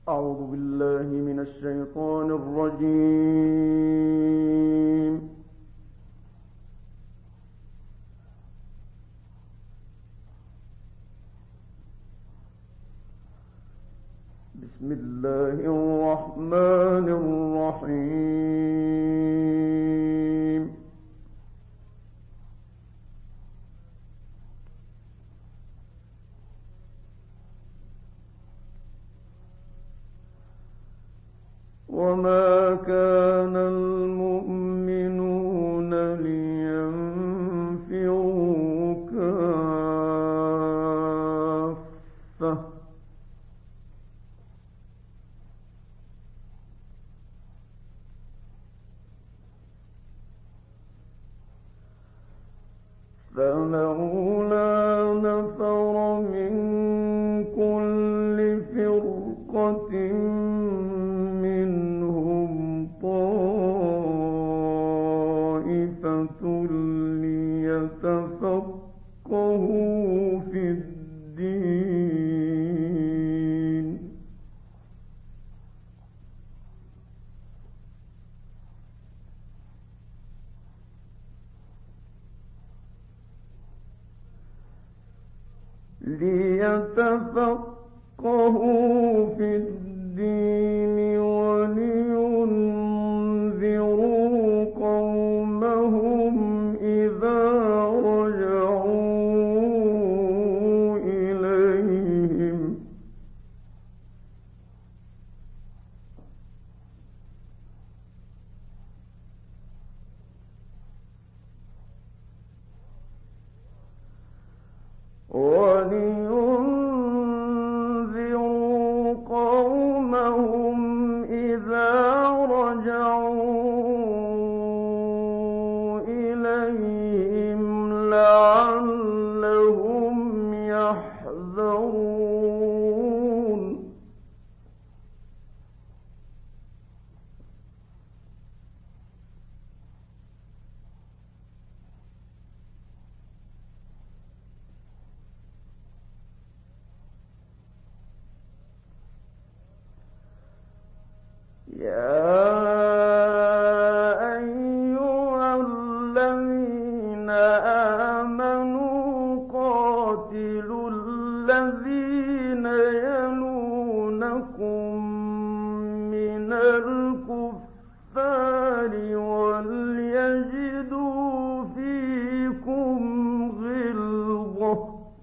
أعوذ بالله من الشيطان الرجيم. بسم الله الرحمن الرحيم. وما كان المؤمنون لينفروا كافة فلولا نفر من كل فرقة منهم طائفة ليتفقهوا في الدين ولينذروا قومهم إذا رجعوا إليهم لعلهم يحذرون يا أيها الذين آمنوا قاتلوا الذين يلونكم من الكفار وليجدوا فيكم غلظة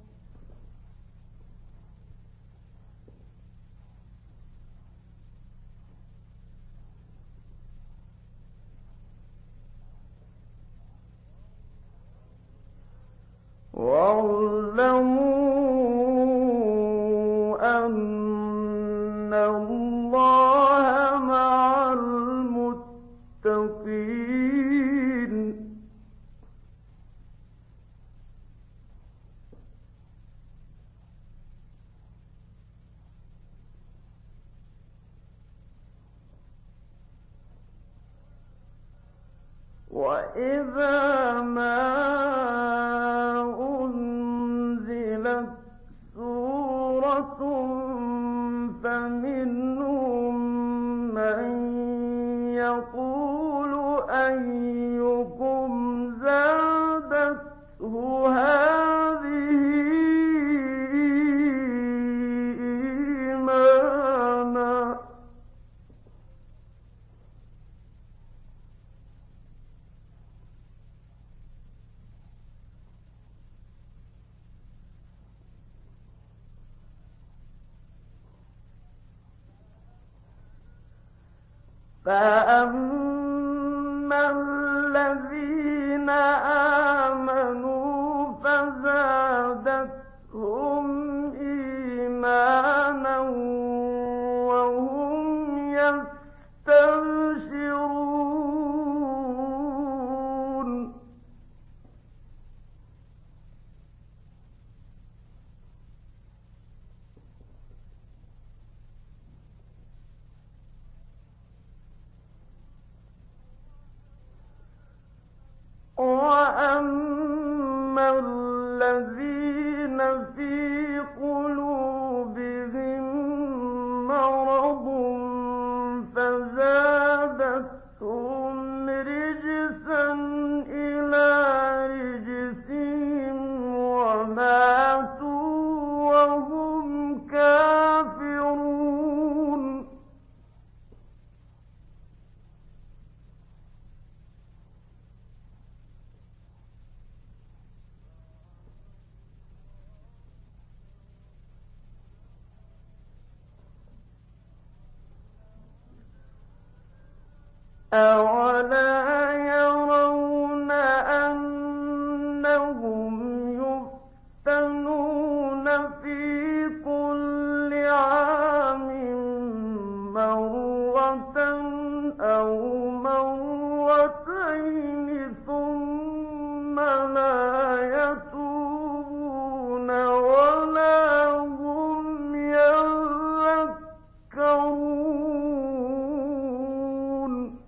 واعلموا أن الله مع المتقين وإذا ما أنزلت سورة فمنهم من يقول أيكم زادته هذه إيمانا فأما الذين آمنوا فزادتهم إيمانا وهم يستبشرون وأما الذين في قلوبهم مرض أولا يرون أنهم يفتنون في كل عام مرة أو مرتين ثم لا يتوبون ولا هم يذكرون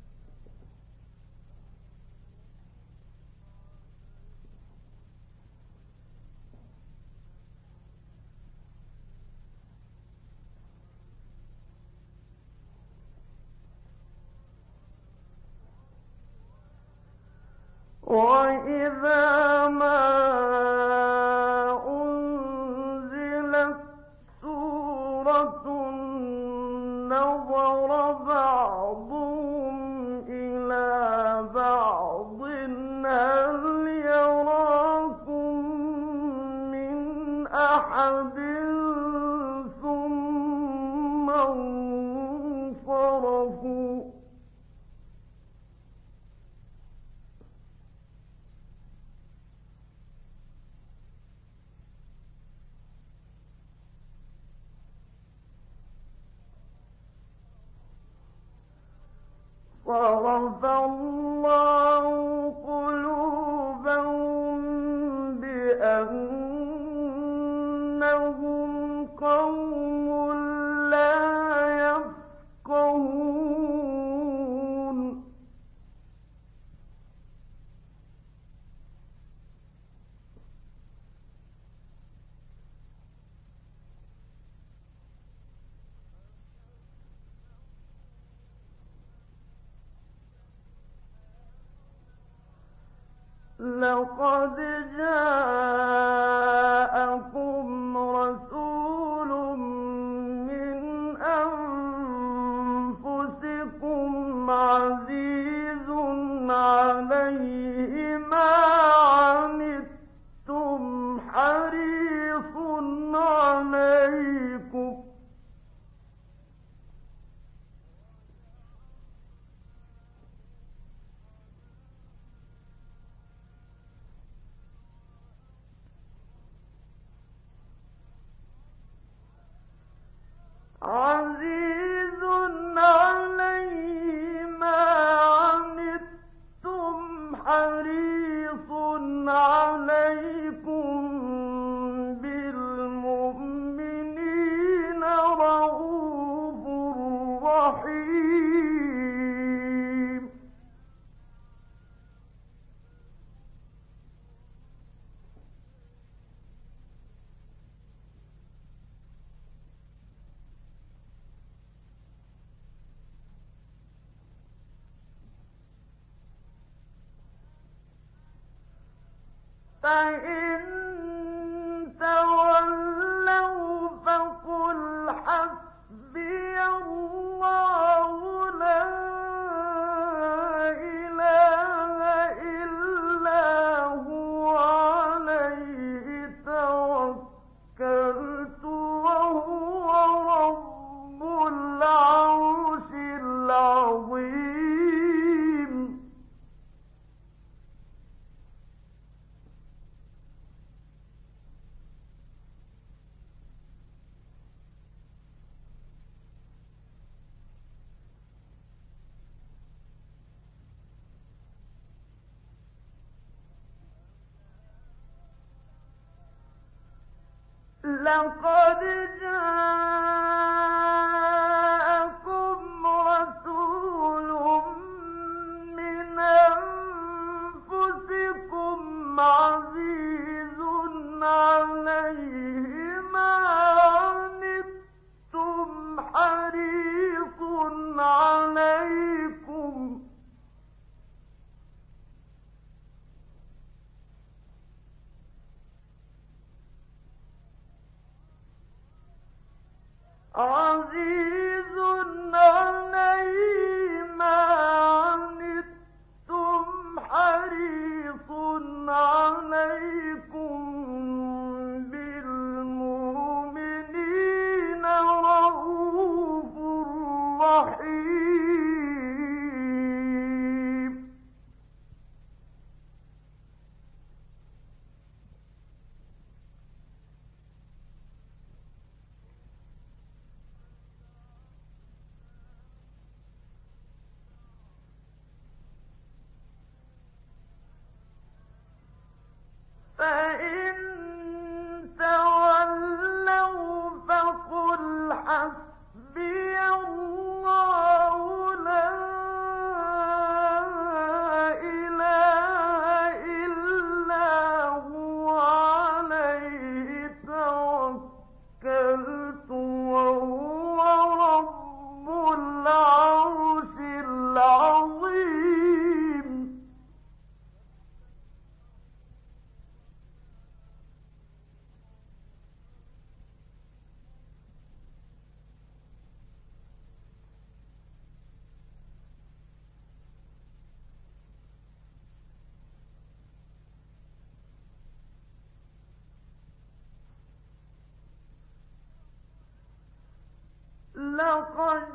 وإذا ما أنزلت سورة نظر بعضهم إلى بعض هل يراكم من أحد ثم انصرفوا صرف الله قلوبهم بأنهم قوم لا يفقهون لقد جاءكم رسول من أنفسكم عزيز عليه ما عنتم حريص عليكم عزيز عليه ما عنتم حريص عليكم بالمؤمنين رءوف رحيم فإن تولوا فقل حسبي الله لا إله إلا هو عليه توكلت وهو رب العرش العظيم لقد جاءكم رسول من أنفسكم عزيز عليه ما عنتم حريص عليكم عزيز عليه ما عنتم حريص عليكم بالمؤمنين رءوف رحيم فإن تولوا فقل حسبي الله لا إله إلا هو عليه توكلت وهو رب العرش العظيم. لقد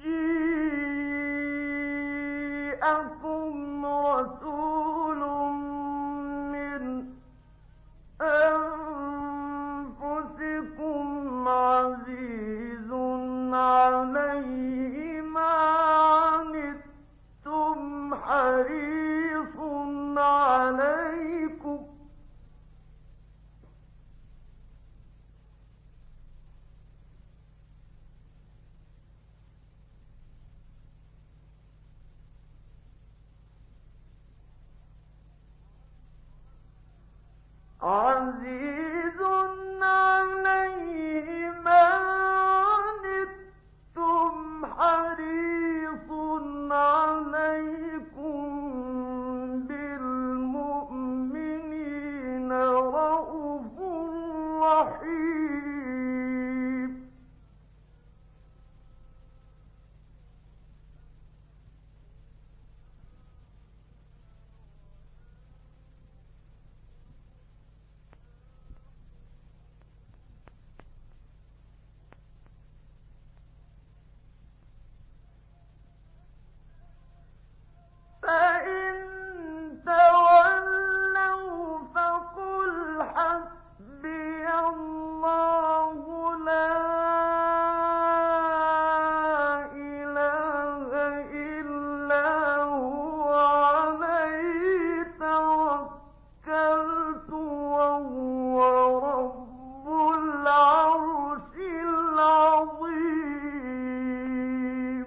جاءكم رسول من أنفسكم عزيز عليه ما عنتم حريص عليكم عزيز عليه ما عنتم حريص عليكم بالمؤمنين رءوف رحيم. فإن تولوا فقل حسبي الله لا إله إلا هو عليه توكلت وهو رب العرش العظيم.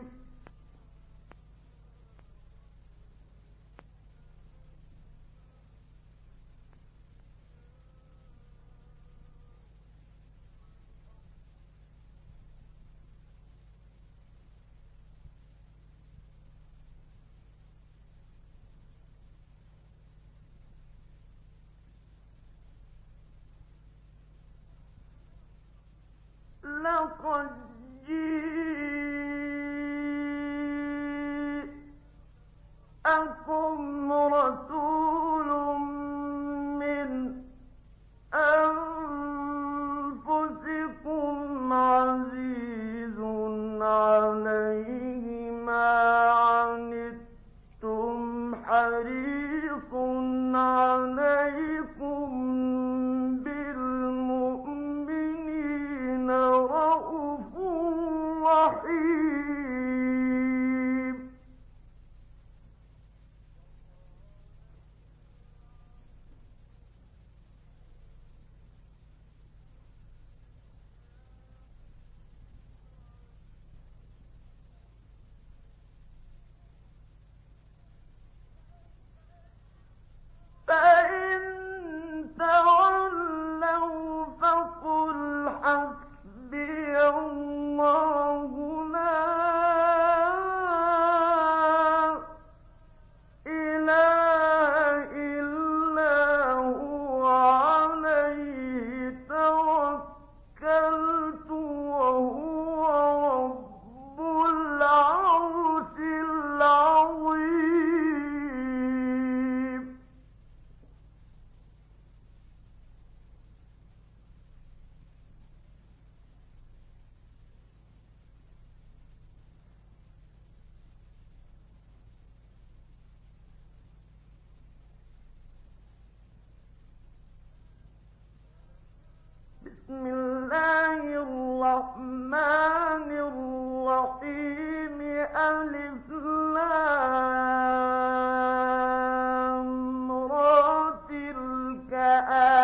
لقد جاءكم رسول من أنفسكم عزيز عليه ما عنتم حريص عليكم بالمؤمنين رءوف رحيم. فإن تولوا فقل حسبي الله لا إله إلا هو عليه توكلت وهو رب العرش العظيم. بسم الله الرحمن الرحيم. ألف لام را تلك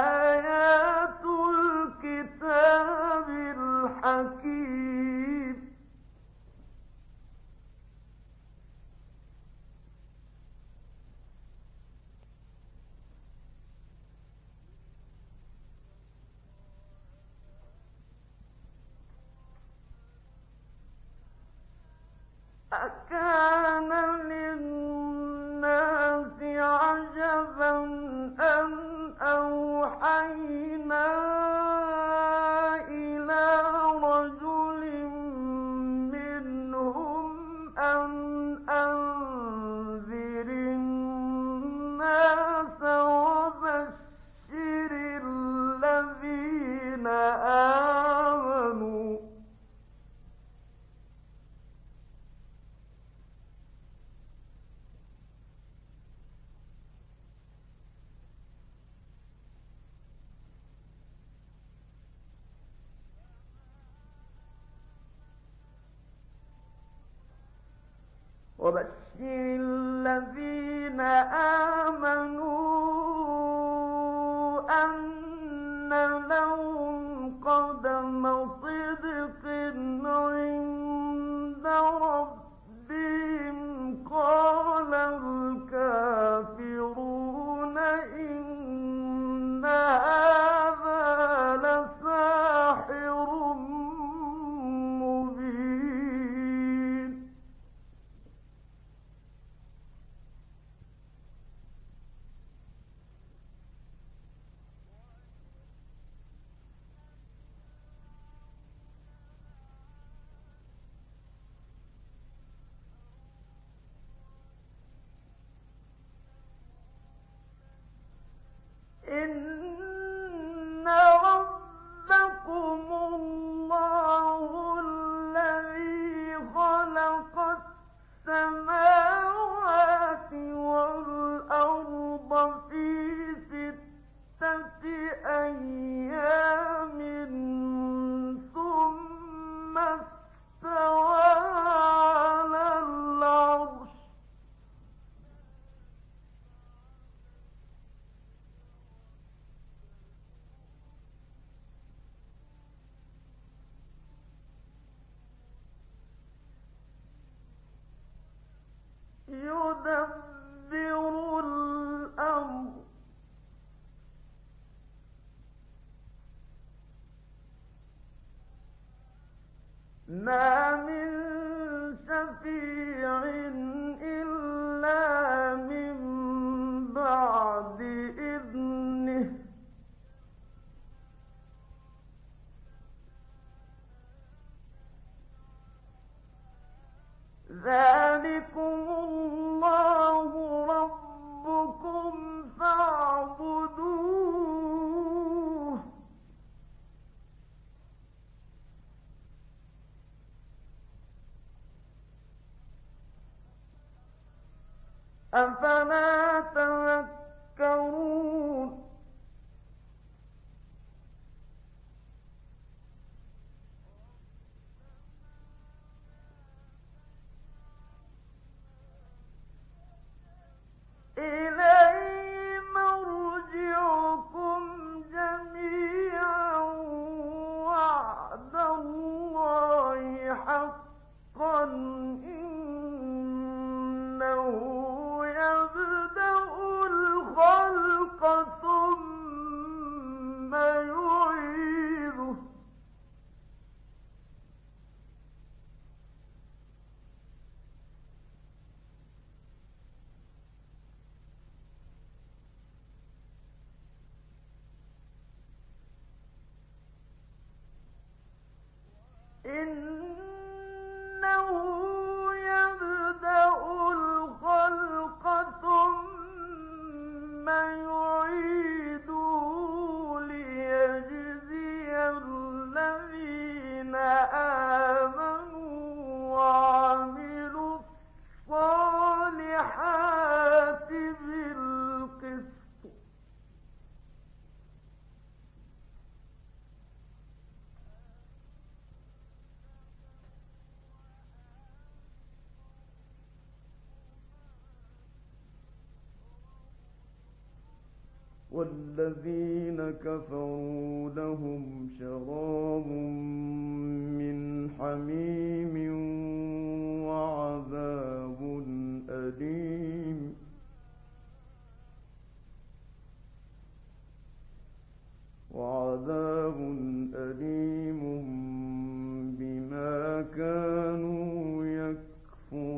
أكان للناس عجبا أن أوحينا إلى رجل منهم أن أنذر الناس وبشر الذين آمنوا أن لهم قدم صدق عند ربهم قال الكافرون إن هذا لساحر مبين إن ربكم الله الذي خلق السماوات والأرض في 6 أيام ثم استوى على العرش يدبر الأمر ما من شفيع إلا من بعد إذنه ذلكم الله ربكم فاعبدوه أفلا تذكرون إليه مرجعكم جميعا وعد الله حقا إنه يبدأ الخلق ثم يعيده إنه يبدأ الخلق ثم يعيده ليجزي الذين آمنوا وعملوا الصالحات بالقسط والذين كفروا لهم شراب من حميم وعذاب أليم بما كانوا يكفرون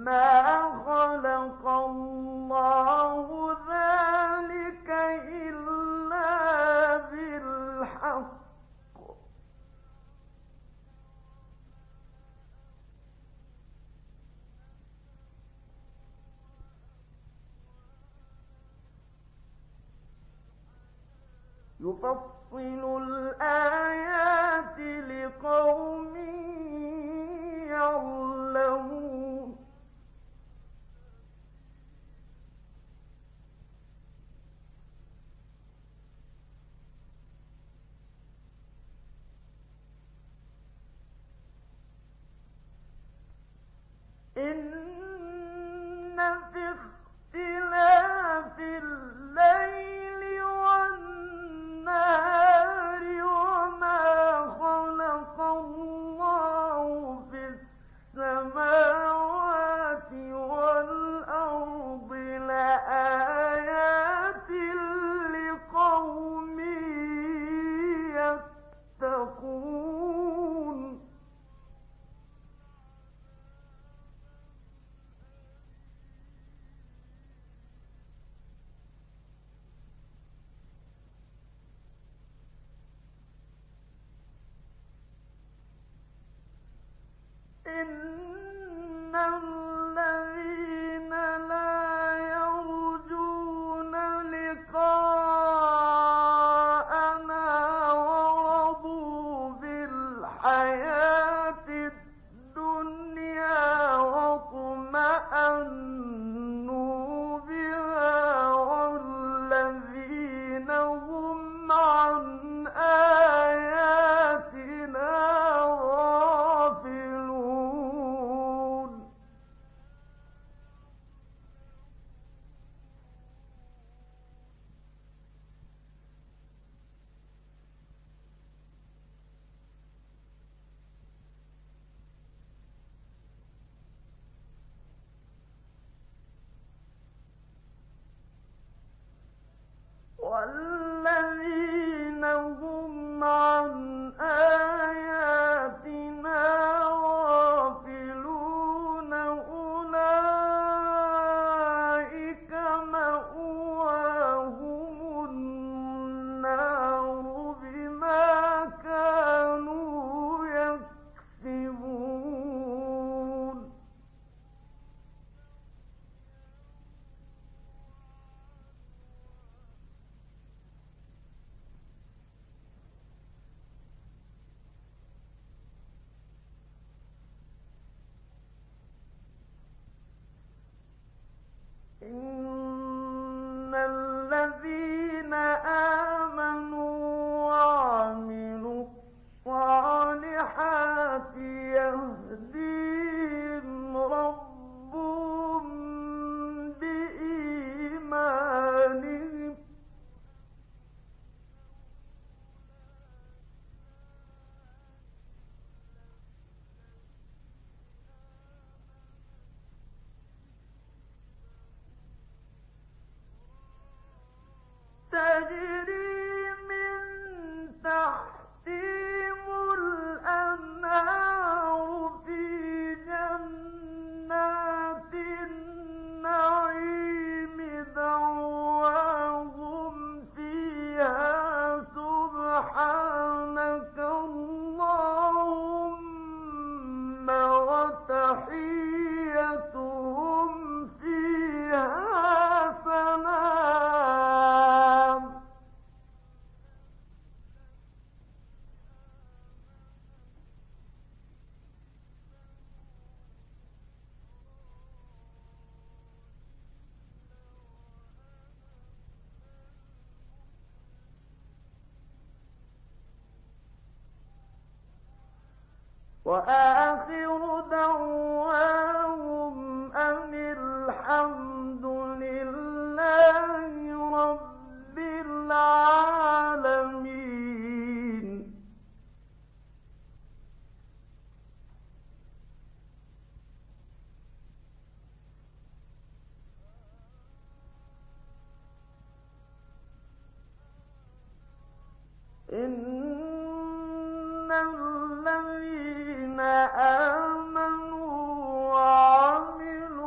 ما خلق الله ذلك إلا بالحق يفصل الآيات لقوم يعلمون إن في اختلاف الليل والنهار وما خلق الله في السماوات والأرض لآيات لقوم يتقون إن الذين لا يرجون لقاءنا ورضوا بالحياة الدنيا واطمأنوا بها والذين هم عن آياتنا غافلون والذين هم عن آياتنا غافلون أولئك مأواهم النار بما كانوا يكسبون إن الذين آمنوا وعملوا الصالحات يهديهم ربهم بإيمانهم تجري من تحتهم الأنهار في جنات النعيم دعواهم فيها سبحانك اللهم وتحيتهم فيها سلام وآخر دعواهم أن الحمد لله رب العالمين إن الذين آمنوا وعملوا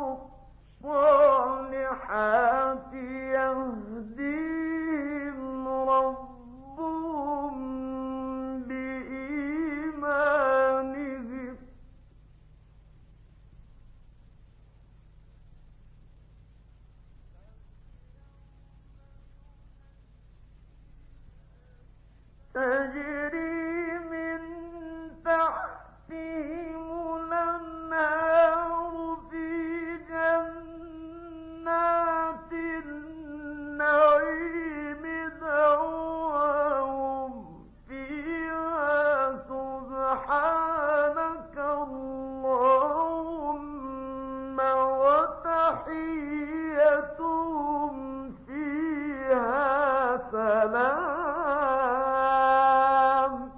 تجري من تحتهم الأنهار في جنات النعيم دعواهم فيها سبحانك اللهم وتحيتهم فيها سلام.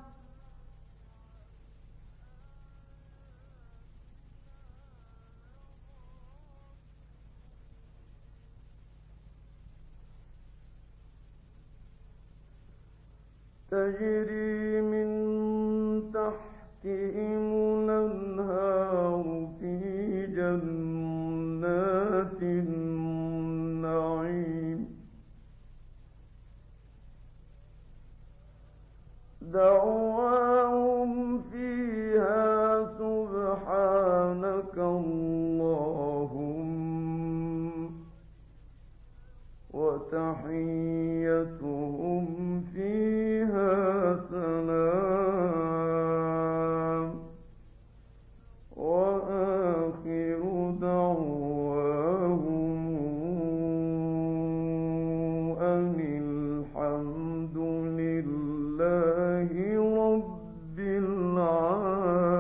تجري من تحتهم الأنهار في جنات النعيم دعواهم فيها سبحانك اللهم وتحيتهم فيها سلام وآخر دعواهم أن الحمد لله رب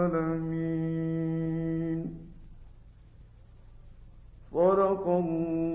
العالمين. صدق الله